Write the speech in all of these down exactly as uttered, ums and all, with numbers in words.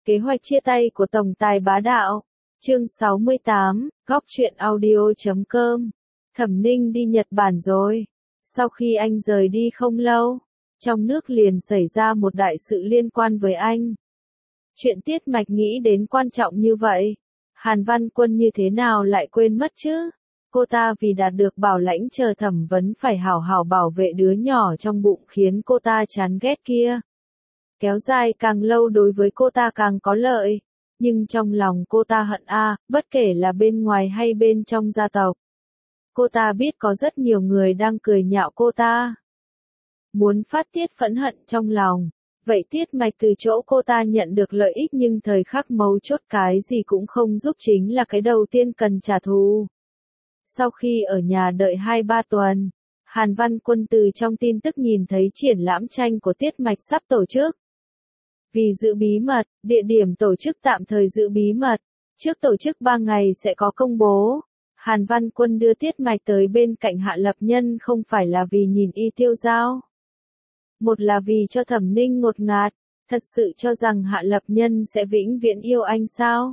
Kế hoạch chia tay của tổng tài bá đạo. Chương sáu mươi tám, góc truyện audio chấm com. Thẩm Ninh đi Nhật Bản rồi. Sau khi anh rời đi không lâu, trong nước liền xảy ra một đại sự liên quan với anh. Chuyện Tiết Mạch nghĩ đến quan trọng như vậy, Hàn Văn Quân như thế nào lại quên mất chứ? Cô ta vì đạt được bảo lãnh chờ thẩm vấn phải hảo hảo bảo vệ đứa nhỏ trong bụng khiến cô ta chán ghét kia. Kéo dài càng lâu đối với cô ta càng có lợi, nhưng trong lòng cô ta hận a, bất kể là bên ngoài hay bên trong gia tộc. Cô ta biết có rất nhiều người đang cười nhạo cô ta. Muốn phát tiết phẫn hận trong lòng, vậy Tiết Mạch từ chỗ cô ta nhận được lợi ích nhưng thời khắc mấu chốt cái gì cũng không giúp chính là cái đầu tiên cần trả thù. Sau khi ở nhà đợi hai ba tuần, Hàn Văn Quân từ trong tin tức nhìn thấy triển lãm tranh của Tiết Mạch sắp tổ chức. Vì giữ bí mật, địa điểm tổ chức tạm thời giữ bí mật, trước tổ chức ba ngày sẽ có công bố. Hàn Văn Quân đưa Tiết Mạch tới bên cạnh Hạ Lập Nhân không phải là vì nhìn y tiêu dao. Một là vì cho Thẩm Ninh ngột ngạt, thật sự cho rằng Hạ Lập Nhân sẽ vĩnh viễn yêu anh sao?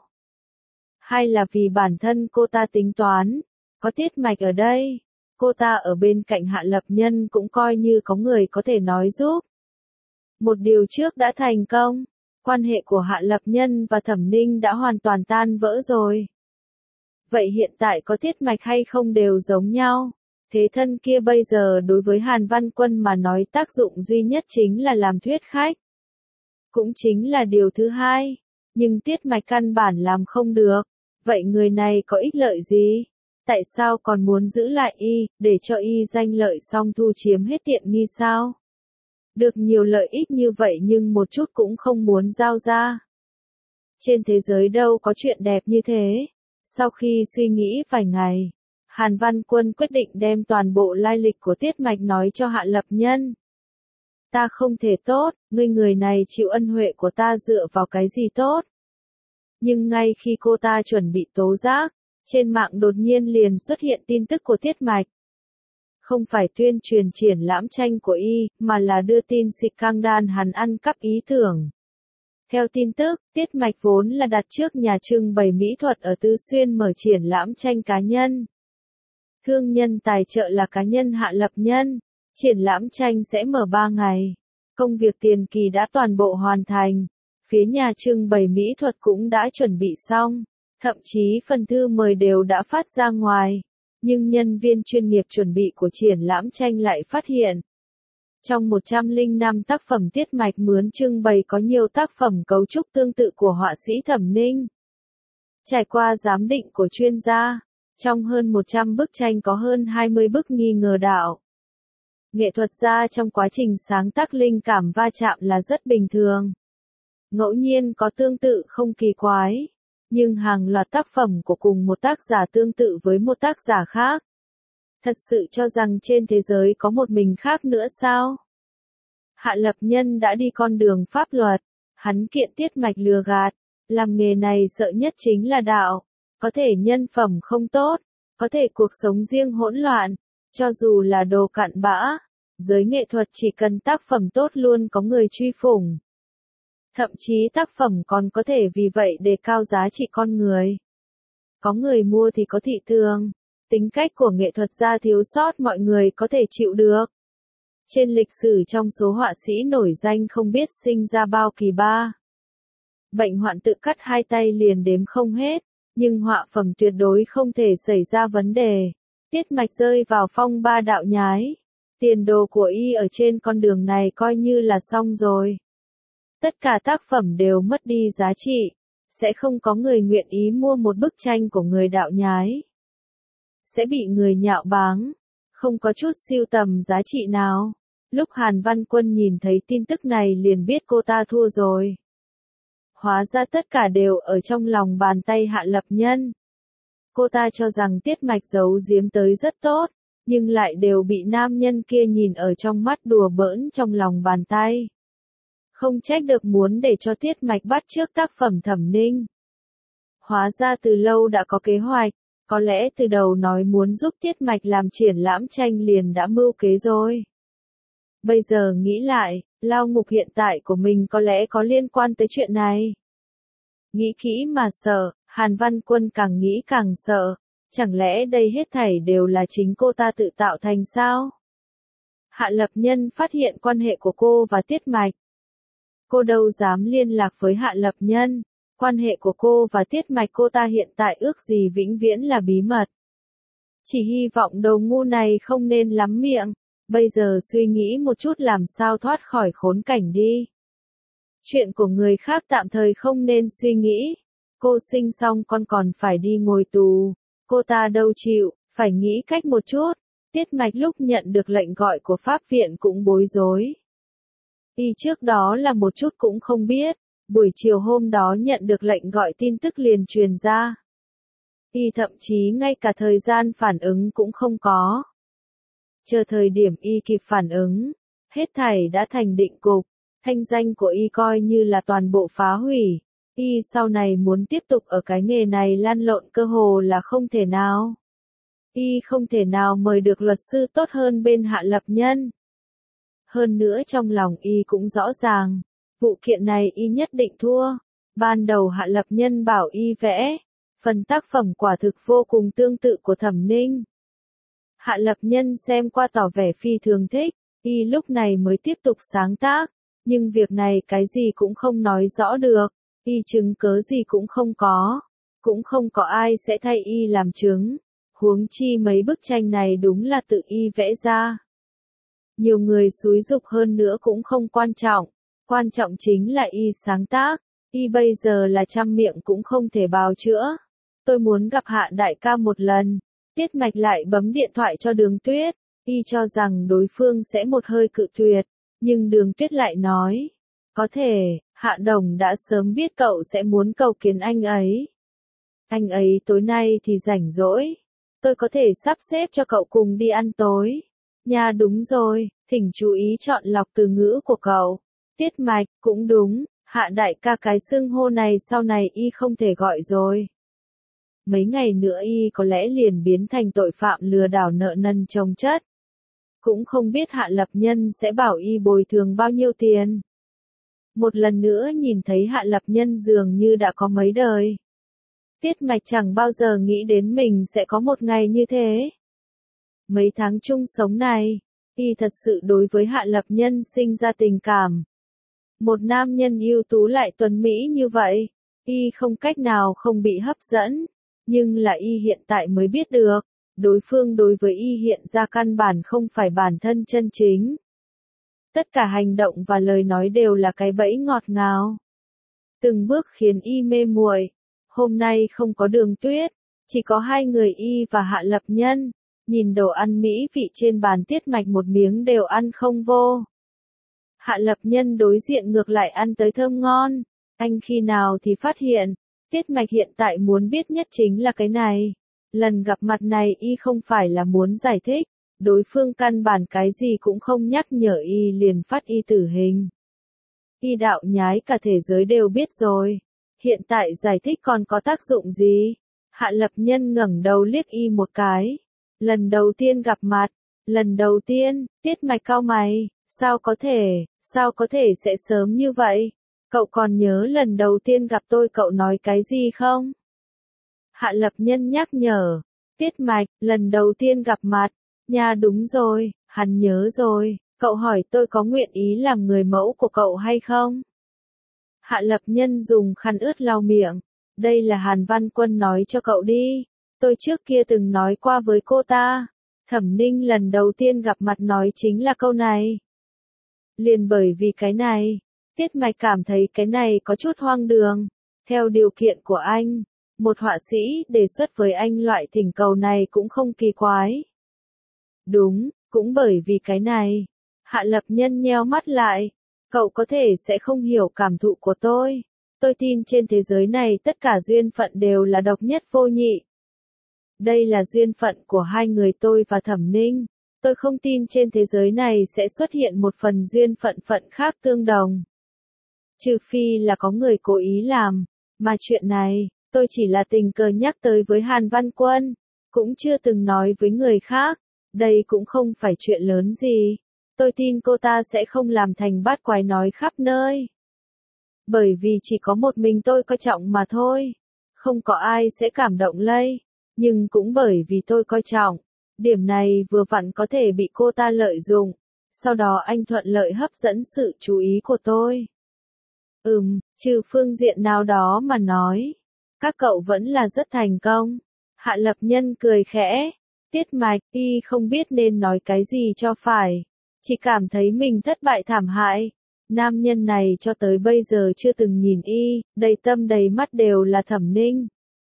Hai là vì bản thân cô ta tính toán, có Tiết Mạch ở đây, cô ta ở bên cạnh Hạ Lập Nhân cũng coi như có người có thể nói giúp. Một điều trước đã thành công, quan hệ của Hạ Lập Nhân và Thẩm Ninh đã hoàn toàn tan vỡ rồi. Vậy hiện tại có Tiết Mạch hay không đều giống nhau, thế thân kia bây giờ đối với Hàn Văn Quân mà nói tác dụng duy nhất chính là làm thuyết khách. Cũng chính là điều thứ hai, nhưng Tiết Mạch căn bản làm không được, vậy người này có ích lợi gì? Tại sao còn muốn giữ lại y, để cho y danh lợi xong thu chiếm hết tiện nghi sao? Được nhiều lợi ích như vậy nhưng một chút cũng không muốn giao ra. Trên thế giới đâu có chuyện đẹp như thế. Sau khi suy nghĩ vài ngày, Hàn Văn Quân quyết định đem toàn bộ lai lịch của Tiết Mạch nói cho Hạ Lập Nhân. Ta không thể tốt, ngươi người này chịu ân huệ của ta dựa vào cái gì tốt. Nhưng ngay khi cô ta chuẩn bị tố giác, trên mạng đột nhiên liền xuất hiện tin tức của Tiết Mạch. Không phải tuyên truyền triển lãm tranh của y, mà là đưa tin Sịch Cang Đan hắn ăn cắp ý tưởng. Theo tin tức, Tiết Mạch vốn là đặt trước nhà trưng bày mỹ thuật ở Tứ Xuyên mở triển lãm tranh cá nhân. Thương nhân tài trợ là cá nhân Hạ Lập Nhân. Triển lãm tranh sẽ mở ba ngày. Công việc tiền kỳ đã toàn bộ hoàn thành. Phía nhà trưng bày mỹ thuật cũng đã chuẩn bị xong. Thậm chí phần thư mời đều đã phát ra ngoài. Nhưng nhân viên chuyên nghiệp chuẩn bị của triển lãm tranh lại phát hiện. Trong một trăm lẻ năm tác phẩm Tiết Mạch mướn trưng bày có nhiều tác phẩm cấu trúc tương tự của họa sĩ Thẩm Ninh. Trải qua giám định của chuyên gia, trong hơn một trăm bức tranh có hơn hai mươi bức nghi ngờ đạo. Nghệ thuật gia trong quá trình sáng tác linh cảm va chạm là rất bình thường. Ngẫu nhiên có tương tự không kỳ quái. Nhưng hàng loạt tác phẩm của cùng một tác giả tương tự với một tác giả khác. Thật sự cho rằng trên thế giới có một mình khác nữa sao? Hạ Lập Nhân đã đi con đường pháp luật, hắn kiện Tiết Mạch lừa gạt, làm nghề này sợ nhất chính là đạo, có thể nhân phẩm không tốt, có thể cuộc sống riêng hỗn loạn, cho dù là đồ cặn bã, giới nghệ thuật chỉ cần tác phẩm tốt luôn có người truy phủng. Thậm chí tác phẩm còn có thể vì vậy đề cao giá trị con người. Có người mua thì có thị trường. Tính cách của nghệ thuật gia thiếu sót mọi người có thể chịu được. Trên lịch sử trong số họa sĩ nổi danh không biết sinh ra bao kỳ ba. Bệnh hoạn tự cắt hai tay liền đếm không hết, nhưng họa phẩm tuyệt đối không thể xảy ra vấn đề. Tiết Mạch rơi vào phong ba đạo nhái. Tiền đồ của y ở trên con đường này coi như là xong rồi. Tất cả tác phẩm đều mất đi giá trị, sẽ không có người nguyện ý mua một bức tranh của người đạo nhái. Sẽ bị người nhạo báng, không có chút siêu tầm giá trị nào. Lúc Hàn Văn Quân nhìn thấy tin tức này liền biết cô ta thua rồi. Hóa ra tất cả đều ở trong lòng bàn tay Hạ Lập Nhân. Cô ta cho rằng Tiết Mạch giấu giếm tới rất tốt, nhưng lại đều bị nam nhân kia nhìn ở trong mắt đùa bỡn trong lòng bàn tay. Không trách được muốn để cho Tiết Mạch bắt chước tác phẩm Thẩm Ninh. Hóa ra từ lâu đã có kế hoạch, có lẽ từ đầu nói muốn giúp Tiết Mạch làm triển lãm tranh liền đã mưu kế rồi. Bây giờ nghĩ lại, lao ngục hiện tại của mình có lẽ có liên quan tới chuyện này. Nghĩ kỹ mà sợ, Hàn Văn Quân càng nghĩ càng sợ. Chẳng lẽ đây hết thảy đều là chính cô ta tự tạo thành sao? Hạ Lập Nhân phát hiện quan hệ của cô và Tiết Mạch. Cô đâu dám liên lạc với Hạ Lập Nhân. Quan hệ của cô và Tiết Mạch cô ta hiện tại ước gì vĩnh viễn là bí mật. Chỉ hy vọng đồ ngu này không nên lắm miệng. Bây giờ suy nghĩ một chút làm sao thoát khỏi khốn cảnh đi. Chuyện của người khác tạm thời không nên suy nghĩ. Cô sinh xong con còn phải đi ngồi tù. Cô ta đâu chịu, phải nghĩ cách một chút. Tiết Mạch lúc nhận được lệnh gọi của pháp viện cũng bối rối. Y trước đó là một chút cũng không biết. Buổi chiều hôm đó nhận được lệnh gọi tin tức liền truyền ra. Y thậm chí ngay cả thời gian phản ứng cũng không có. Chờ thời điểm Y kịp phản ứng, hết thảy đã thành định cục. Thanh danh của Y coi như là toàn bộ phá hủy. Y sau này muốn tiếp tục ở cái nghề này lăn lộn cơ hồ là không thể nào. Y không thể nào mời được luật sư tốt hơn bên Hạ Lập Nhân. Hơn nữa trong lòng Y cũng rõ ràng, vụ kiện này Y nhất định thua. Ban đầu Hạ Lập Nhân bảo Y vẽ, phần tác phẩm quả thực vô cùng tương tự của Thẩm Ninh. Hạ Lập Nhân xem qua tỏ vẻ phi thường thích, Y lúc này mới tiếp tục sáng tác, nhưng việc này cái gì cũng không nói rõ được, Y chứng cớ gì cũng không có, cũng không có ai sẽ thay Y làm chứng, huống chi mấy bức tranh này đúng là tự Y vẽ ra. Nhiều người xúi giục hơn nữa cũng không quan trọng, quan trọng chính là Y sáng tác, Y bây giờ là trăm miệng cũng không thể bào chữa. Tôi muốn gặp Hạ đại ca một lần. Tiết Mạch lại bấm điện thoại cho Đường Tuyết, Y cho rằng đối phương sẽ một hơi cự tuyệt, nhưng Đường Tuyết lại nói, có thể, Hạ Đồng đã sớm biết cậu sẽ muốn cầu kiến anh ấy. Anh ấy tối nay thì rảnh rỗi, tôi có thể sắp xếp cho cậu cùng đi ăn tối. Nha đúng rồi, thỉnh chú ý chọn lọc từ ngữ của cậu. Tiết Mạch, cũng đúng, Hạ đại ca cái xưng hô này sau này Y không thể gọi rồi. Mấy ngày nữa Y có lẽ liền biến thành tội phạm lừa đảo nợ nần chồng chất. Cũng không biết Hạ Lập Nhân sẽ bảo Y bồi thường bao nhiêu tiền. Một lần nữa nhìn thấy Hạ Lập Nhân dường như đã có mấy đời. Tiết Mạch chẳng bao giờ nghĩ đến mình sẽ có một ngày như thế. Mấy tháng chung sống này, Y thật sự đối với Hạ Lập Nhân sinh ra tình cảm. Một nam nhân ưu tú lại tuấn mỹ như vậy, Y không cách nào không bị hấp dẫn. Nhưng là Y hiện tại mới biết được, đối phương đối với Y hiện ra căn bản không phải bản thân chân chính. Tất cả hành động và lời nói đều là cái bẫy ngọt ngào. Từng bước khiến Y mê muội. Hôm nay không có Đường Tuyết, chỉ có hai người Y và Hạ Lập Nhân. Nhìn đồ ăn mỹ vị trên bàn Tiết Mạch một miếng đều ăn không vô. Hạ Lập Nhân đối diện ngược lại ăn tới thơm ngon. Anh khi nào thì phát hiện, Tiết Mạch hiện tại muốn biết nhất chính là cái này. Lần gặp mặt này Y không phải là muốn giải thích, đối phương căn bản cái gì cũng không nhắc nhở Y liền phát Y tử hình. Y đạo nhái cả thế giới đều biết rồi. Hiện tại giải thích còn có tác dụng gì? Hạ Lập Nhân ngẩng đầu liếc Y một cái. Lần đầu tiên gặp mặt, lần đầu tiên, Tiết Mạch cau mày, sao có thể, sao có thể sẽ sớm như vậy? Cậu còn nhớ lần đầu tiên gặp tôi cậu nói cái gì không? Hạ Lập Nhân nhắc nhở. Tiết Mạch, lần đầu tiên gặp mặt. Nha đúng rồi, hắn nhớ rồi. Cậu hỏi tôi có nguyện ý làm người mẫu của cậu hay không? Hạ Lập Nhân dùng khăn ướt lau miệng. Đây là Hàn Văn Quân nói cho cậu đi. Tôi trước kia từng nói qua với cô ta. Thẩm Ninh lần đầu tiên gặp mặt nói chính là câu này. Liền bởi vì cái này. Tiết Mạch cảm thấy cái này có chút hoang đường. Theo điều kiện của anh, một họa sĩ đề xuất với anh loại thỉnh cầu này cũng không kỳ quái. Đúng, cũng bởi vì cái này. Hạ Lập Nhân nheo mắt lại. Cậu có thể sẽ không hiểu cảm thụ của tôi. Tôi tin trên thế giới này tất cả duyên phận đều là độc nhất vô nhị. Đây là duyên phận của hai người tôi và Thẩm Ninh. Tôi không tin trên thế giới này sẽ xuất hiện một phần duyên phận phận khác tương đồng. Trừ phi là có người cố ý làm. Mà chuyện này, tôi chỉ là tình cờ nhắc tới với Hàn Văn Quân. Cũng chưa từng nói với người khác. Đây cũng không phải chuyện lớn gì. Tôi tin cô ta sẽ không làm thành bát quái nói khắp nơi. Bởi vì chỉ có một mình tôi coi trọng mà thôi. Không có ai sẽ cảm động lây. Nhưng cũng bởi vì tôi coi trọng. Điểm này vừa vặn có thể bị cô ta lợi dụng. Sau đó anh thuận lợi hấp dẫn sự chú ý của tôi. Ừm, trừ phương diện nào đó mà nói. Các cậu vẫn là rất thành công. Hạ Lập Nhân cười khẽ. Tiết Mạch, y không biết nên nói cái gì cho phải. Chỉ cảm thấy mình thất bại thảm hại. Nam nhân này cho tới bây giờ chưa từng nhìn y, đầy tâm đầy mắt đều là Thẩm Ninh.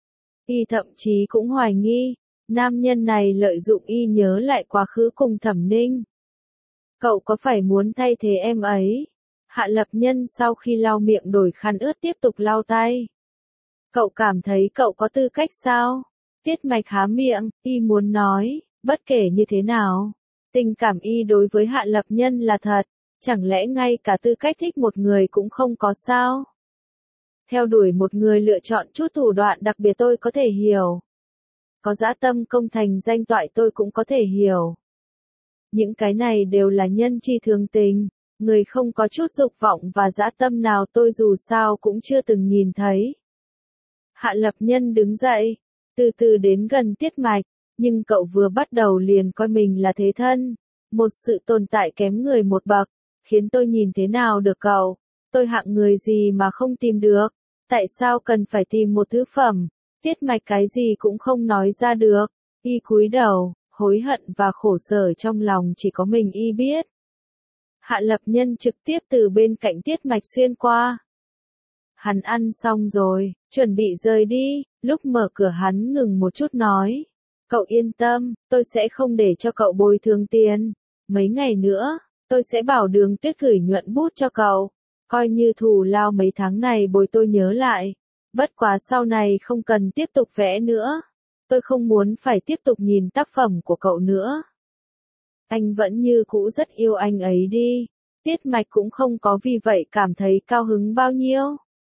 Y thậm chí cũng hoài nghi, nam nhân này lợi dụng y nhớ lại quá khứ cùng Thẩm Ninh. Cậu có phải muốn thay thế em ấy? Hạ Lập Nhân sau khi lau miệng đổi khăn ướt tiếp tục lau tay. Cậu cảm thấy cậu có tư cách sao? Tiết Mạch há miệng, y muốn nói, bất kể như thế nào. Tình cảm y đối với Hạ Lập Nhân là thật, chẳng lẽ ngay cả tư cách thích một người cũng không có sao? Theo đuổi một người lựa chọn chút thủ đoạn đặc biệt tôi có thể hiểu. Có dã tâm công thành danh toại tôi cũng có thể hiểu. Những cái này đều là nhân chi thường tình, người không có chút dục vọng và dã tâm nào tôi dù sao cũng chưa từng nhìn thấy. Hạ Lập Nhân đứng dậy, từ từ đến gần Tiết Mạch, nhưng cậu vừa bắt đầu liền coi mình là thế thân, một sự tồn tại kém người một bậc, khiến tôi nhìn thế nào được cậu, tôi hạng người gì mà không tìm được, tại sao cần phải tìm một thứ phẩm, Tiết Mạch cái gì cũng không nói ra được, y cúi đầu, hối hận và khổ sở trong lòng chỉ có mình y biết. Hạ Lập Nhân trực tiếp từ bên cạnh Tiết Mạch xuyên qua. Hắn ăn xong rồi, chuẩn bị rời đi, lúc mở cửa hắn ngừng một chút nói. Cậu yên tâm, tôi sẽ không để cho cậu bồi thường tiền. Mấy ngày nữa, tôi sẽ bảo Đường Tuyết gửi nhuận bút cho cậu. Coi như thù lao mấy tháng này bồi tôi nhớ lại. Bất quá sau này không cần tiếp tục vẽ nữa. Tôi không muốn phải tiếp tục nhìn tác phẩm của cậu nữa. Anh vẫn như cũ rất yêu anh ấy đi. Tiết Mạch cũng không có vì vậy cảm thấy cao hứng bao nhiêu.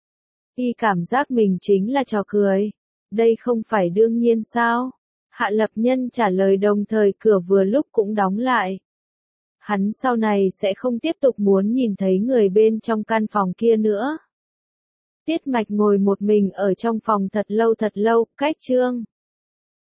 Y cảm giác mình chính là trò cười. Đây không phải đương nhiên sao? Hạ Lập Nhân trả lời đồng thời cửa vừa lúc cũng đóng lại. Hắn sau này sẽ không tiếp tục muốn nhìn thấy người bên trong căn phòng kia nữa. Tiết Mạch ngồi một mình ở trong phòng thật lâu thật lâu, cách chương.